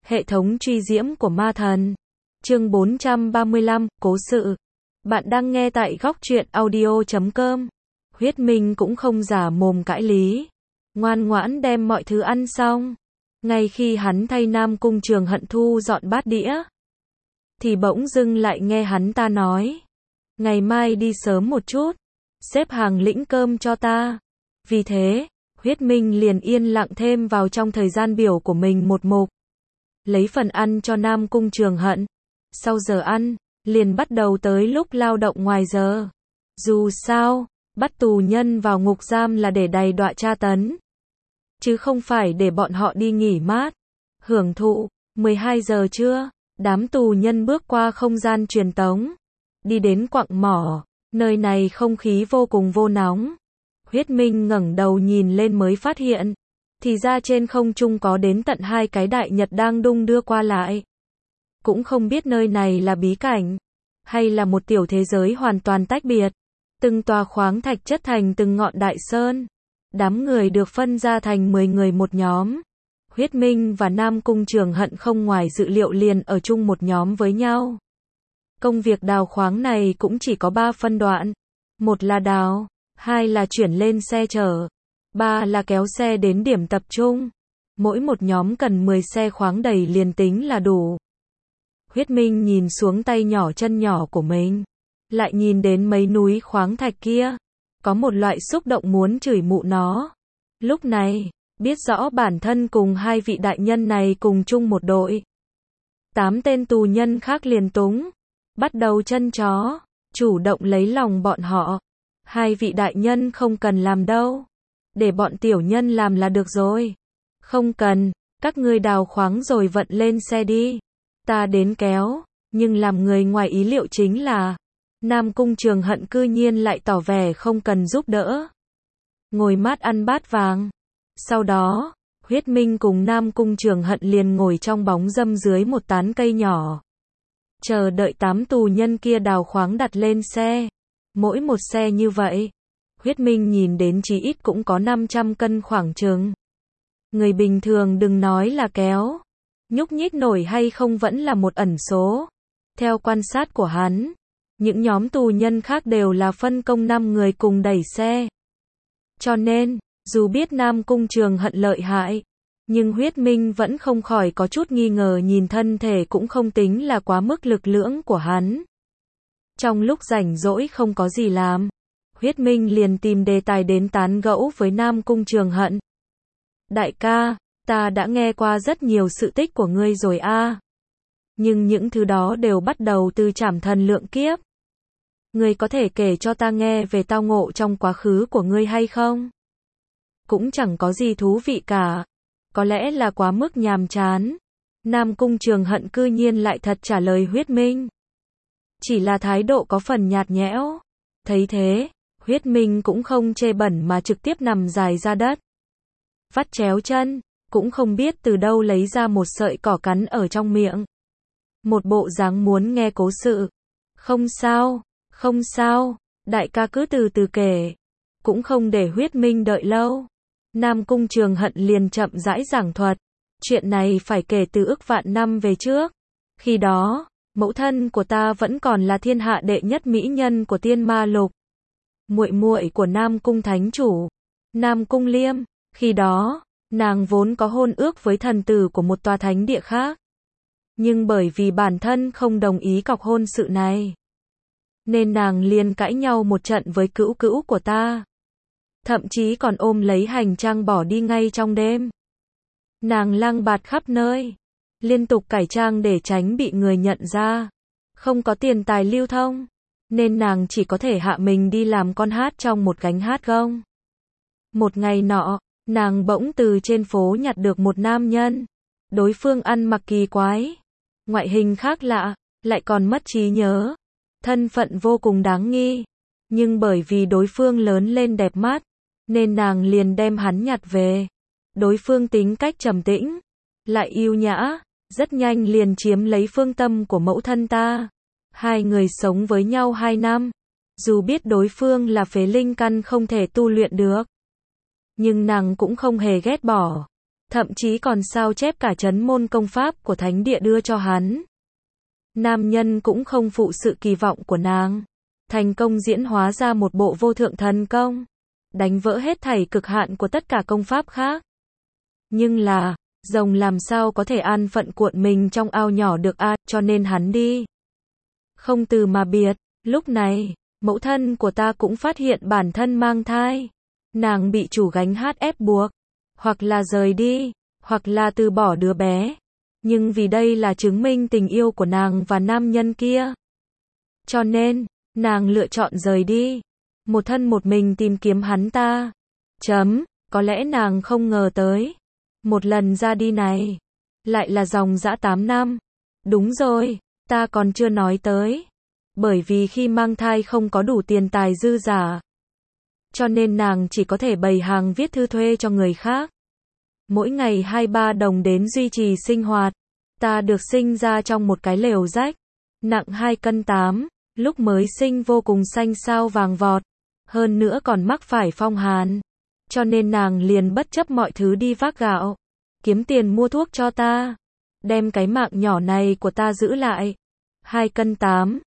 Hệ thống truy diễm của ma thần. Chương 435, cố sự. Bạn đang nghe tại góc truyện audio.com. Huyết Minh cũng không giả mồm cãi lý. Ngoan ngoãn đem mọi thứ ăn xong. Ngay khi hắn thay Nam Cung Trường Hận thu dọn bát đĩa, thì bỗng dưng lại nghe hắn ta nói. Ngày mai đi sớm một chút, xếp hàng lĩnh cơm cho ta. Vì thế, Huyết Minh liền yên lặng thêm vào trong thời gian biểu của mình một mục. Lấy phần ăn cho Nam Cung Trường Hận. Sau giờ ăn, liền bắt đầu tới lúc lao động ngoài giờ. Dù sao, bắt tù nhân vào ngục giam là để đày đọa tra tấn, chứ không phải để bọn họ đi nghỉ mát, hưởng thụ. 12 giờ trưa, đám tù nhân bước qua không gian truyền tống, đi đến quặng mỏ. Nơi này không khí vô cùng vô nóng. Huyết Minh ngẩng đầu nhìn lên mới phát hiện, thì ra trên không trung có đến tận 2 cái đại nhật đang đung đưa qua lại. Cũng không biết nơi này là bí cảnh, hay là một tiểu thế giới hoàn toàn tách biệt. Từng tòa khoáng thạch chất thành từng ngọn đại sơn. Đám người được phân ra thành 10 người một nhóm. Huyết Minh và Nam Cung Trường Hận không ngoài dự liệu liền ở chung một nhóm với nhau. Công việc đào khoáng này cũng chỉ có 3 phân đoạn. Một là đào, 2 là chuyển lên xe chở, 3 là kéo xe đến điểm tập trung. Mỗi một nhóm cần 10 xe khoáng đầy liền tính là đủ. Huyết Minh nhìn xuống tay nhỏ chân nhỏ của mình, lại nhìn đến mấy núi khoáng thạch kia, có một loại xúc động muốn chửi mụ nó. Lúc này, biết rõ bản thân cùng 2 vị đại nhân này cùng chung một đội. 8 tên tù nhân khác liền túng, bắt đầu chân chó, chủ động lấy lòng bọn họ. 2 vị đại nhân không cần làm đâu, để bọn tiểu nhân làm là được rồi. Không cần, các ngươi đào khoáng rồi vận lên xe đi, ta đến kéo. Nhưng làm người ngoài ý liệu chính là, Nam Cung Trường Hận cư nhiên lại tỏ vẻ không cần giúp đỡ, ngồi mát ăn bát vàng. Sau đó, Huyết Minh cùng Nam Cung Trường Hận liền ngồi trong bóng râm dưới một tán cây nhỏ, chờ đợi 8 tù nhân kia đào khoáng đặt lên xe. Mỗi một xe như vậy, Huyết Minh nhìn đến chí ít cũng có 500 cân khoảng chừng. Người bình thường đừng nói là kéo, nhúc nhích nổi hay không vẫn là một ẩn số. Theo quan sát của hắn, những nhóm tù nhân khác đều là phân công 5 người cùng đẩy xe. Cho nên, dù biết Nam Cung Trường Hận lợi hại, nhưng Huyết Minh vẫn không khỏi có chút nghi ngờ nhìn thân thể cũng không tính là quá mức lực lưỡng của hắn. Trong lúc rảnh rỗi không có gì làm, Huyết Minh liền tìm đề tài đến tán gẫu với Nam Cung Trường Hận. Đại ca, ta đã nghe qua rất nhiều sự tích của ngươi rồi a. Nhưng những thứ đó đều bắt đầu từ Trảm Thần lượng kiếp. Ngươi có thể kể cho ta nghe về tao ngộ trong quá khứ của ngươi hay không? Cũng chẳng có gì thú vị cả. Có lẽ là quá mức nhàm chán. Nam Cung Trường Hận cư nhiên lại thật trả lời Huyết Minh. Chỉ là thái độ có phần nhạt nhẽo. Thấy thế, Huyết Minh cũng không chê bẩn mà trực tiếp nằm dài ra đất, vắt chéo chân, cũng không biết từ đâu lấy ra một sợi cỏ cắn ở trong miệng. Một bộ dáng muốn nghe cố sự. Không sao, không sao, đại ca cứ từ từ kể. Cũng không để Huyết Minh đợi lâu. Nam Cung Trường Hận liền chậm rãi giảng thuật. Chuyện này phải kể từ ức vạn năm về trước. Khi đó, mẫu thân của ta vẫn còn là thiên hạ đệ nhất mỹ nhân của Tiên Ma Lục, muội muội của Nam Cung Thánh Chủ, Nam Cung Liêm. Khi đó, nàng vốn có hôn ước với thần tử của một tòa thánh địa khác. Nhưng bởi vì bản thân không đồng ý cọc hôn sự này, nên nàng liền cãi nhau một trận với cữu cữu của ta. Thậm chí còn ôm lấy hành trang bỏ đi ngay trong đêm. Nàng lang bạt khắp nơi, liên tục cải trang để tránh bị người nhận ra. Không có tiền tài lưu thông, nên nàng chỉ có thể hạ mình đi làm con hát trong một gánh hát gông. Một ngày nọ, nàng bỗng từ trên phố nhặt được một nam nhân. Đối phương ăn mặc kỳ quái, ngoại hình khác lạ, lại còn mất trí nhớ, thân phận vô cùng đáng nghi. Nhưng bởi vì đối phương lớn lên đẹp mắt, nên nàng liền đem hắn nhặt về. Đối phương tính cách trầm tĩnh, lại yêu nhã, rất nhanh liền chiếm lấy phương tâm của mẫu thân ta. 2 người sống với nhau 2 năm, dù biết đối phương là phế linh căn không thể tu luyện được, nhưng nàng cũng không hề ghét bỏ. thậm chí còn sao chép cả chấn môn công pháp của thánh địa đưa cho hắn. Nam nhân cũng không phụ sự kỳ vọng của nàng, thành công diễn hóa ra một bộ vô thượng thần công, đánh vỡ hết thảy cực hạn của tất cả công pháp khác. Nhưng là, rồng làm sao có thể an phận cuộn mình trong ao nhỏ được a, cho nên hắn đi. Không từ mà biệt, lúc này, mẫu thân của ta cũng phát hiện bản thân mang thai. Nàng bị chủ gánh hát ép buộc, hoặc là rời đi, hoặc là từ bỏ đứa bé. Nhưng vì đây là chứng minh tình yêu của nàng và nam nhân kia. Cho nên, nàng lựa chọn rời đi. Một thân một mình tìm kiếm hắn ta. Có lẽ nàng không ngờ tới. Một lần ra đi này, lại là dòng dã 8 năm. Đúng rồi, ta còn chưa nói tới. Bởi vì khi mang thai không có đủ tiền tài dư giả. Cho nên nàng chỉ có thể bày hàng viết thư thuê cho người khác. Mỗi ngày 2-3 đồng đến duy trì sinh hoạt. Ta được sinh ra trong một cái lều rách. Nặng 2 cân 8. Lúc mới sinh vô cùng xanh xao vàng vọt. Hơn nữa còn mắc phải phong hàn. Cho nên nàng liền bất chấp mọi thứ đi vác gạo. Kiếm tiền mua thuốc cho ta. Đem cái mạng nhỏ này của ta giữ lại. 2 cân 8.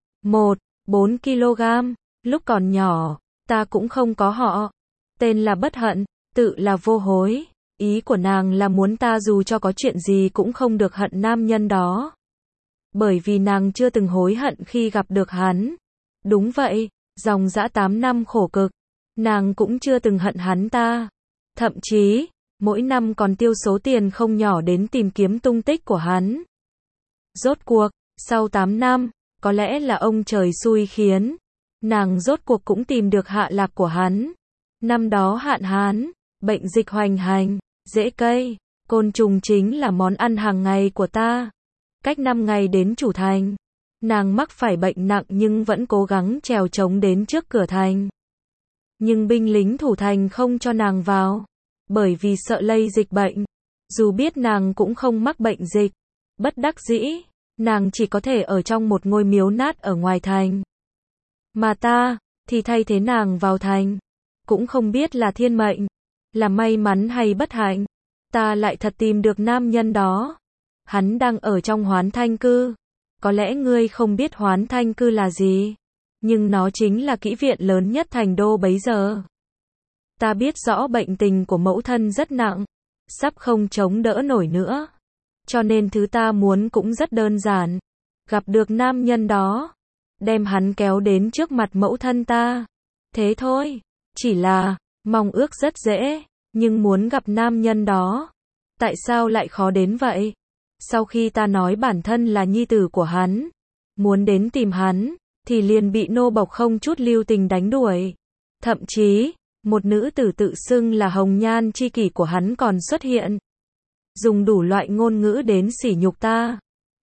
4 kg. Lúc còn nhỏ, ta cũng không có họ. Tên là bất hận, tự là vô hối. Ý của nàng là muốn ta dù cho có chuyện gì cũng không được hận nam nhân đó. Bởi vì nàng chưa từng hối hận khi gặp được hắn. Đúng vậy, dòng dã 8 năm khổ cực. Nàng cũng chưa từng hận hắn ta. Thậm chí, mỗi năm còn tiêu số tiền không nhỏ đến tìm kiếm tung tích của hắn. Rốt cuộc, sau 8 năm, có lẽ là ông trời xui khiến. Nàng rốt cuộc cũng tìm được hạ lạc của hắn. Năm đó hạn hán, bệnh dịch hoành hành, rễ cây, côn trùng chính là món ăn hàng ngày của ta. Cách 5 ngày đến chủ thành, nàng mắc phải bệnh nặng nhưng vẫn cố gắng trèo trống đến trước cửa thành. Nhưng binh lính thủ thành không cho nàng vào, bởi vì sợ lây dịch bệnh. Dù biết nàng cũng không mắc bệnh dịch, bất đắc dĩ, nàng chỉ có thể ở trong một ngôi miếu nát ở ngoài thành. Mà ta, thì thay thế nàng vào thành. Cũng không biết là thiên mệnh, là may mắn hay bất hạnh. Ta lại thật tìm được nam nhân đó. Hắn đang ở trong Hoán Thanh Cư. Có lẽ ngươi không biết Hoán Thanh Cư là gì. Nhưng nó chính là kỹ viện lớn nhất thành đô bấy giờ. Ta biết rõ bệnh tình của mẫu thân rất nặng. Sắp không chống đỡ nổi nữa. Cho nên thứ ta muốn cũng rất đơn giản. Gặp được nam nhân đó. Đem hắn kéo đến trước mặt mẫu thân ta. Thế thôi. Chỉ là, mong ước rất dễ. Nhưng muốn gặp nam nhân đó. Tại sao lại khó đến vậy? Sau khi ta nói bản thân là nhi tử của hắn. Muốn đến tìm hắn. Thì liền bị nô bộc không chút lưu tình đánh đuổi. Thậm chí, một nữ tử tự xưng là hồng nhan chi kỷ của hắn còn xuất hiện. Dùng đủ loại ngôn ngữ đến sỉ nhục ta.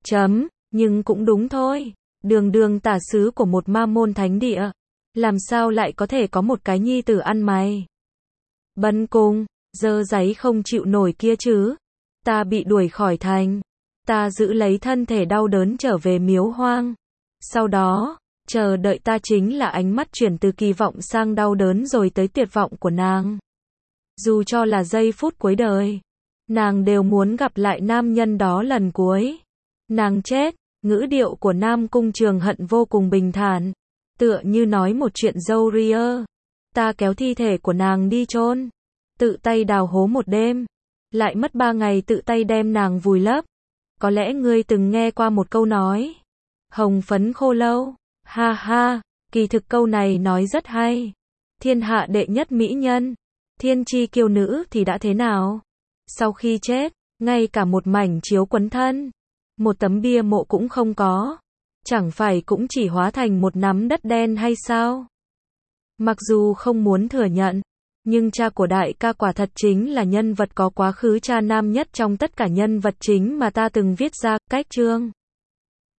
Nhưng cũng đúng thôi. Đường đường tả sứ của một ma môn thánh địa. Làm sao lại có thể có một cái nhi tử ăn mày. Bần cùng, dơ giấy không chịu nổi kia chứ. Ta bị đuổi khỏi thành. Ta giữ lấy thân thể đau đớn trở về miếu hoang. Sau đó, chờ đợi ta chính là ánh mắt chuyển từ kỳ vọng sang đau đớn rồi tới tuyệt vọng của nàng. Dù cho là giây phút cuối đời, nàng đều muốn gặp lại nam nhân đó lần cuối. Nàng chết, ngữ điệu của Nam Cung Trường Hận vô cùng bình thản, tựa như nói một chuyện dâu ria. Ta kéo thi thể của nàng đi chôn, tự tay đào hố một đêm, lại mất 3 ngày tự tay đem nàng vùi lấp. Có lẽ ngươi từng nghe qua một câu nói, hồng phấn khô lâu. Ha ha, kỳ thực câu này nói rất hay. Thiên hạ đệ nhất mỹ nhân, thiên chi kiêu nữ thì đã thế nào? Sau khi chết, ngay cả một mảnh chiếu quấn thân, một tấm bia mộ cũng không có. Chẳng phải cũng chỉ hóa thành một nắm đất đen hay sao? Mặc dù không muốn thừa nhận, nhưng cha của đại ca quả thật chính là nhân vật có quá khứ cha nam nhất trong tất cả nhân vật chính mà ta từng viết ra. Cách chương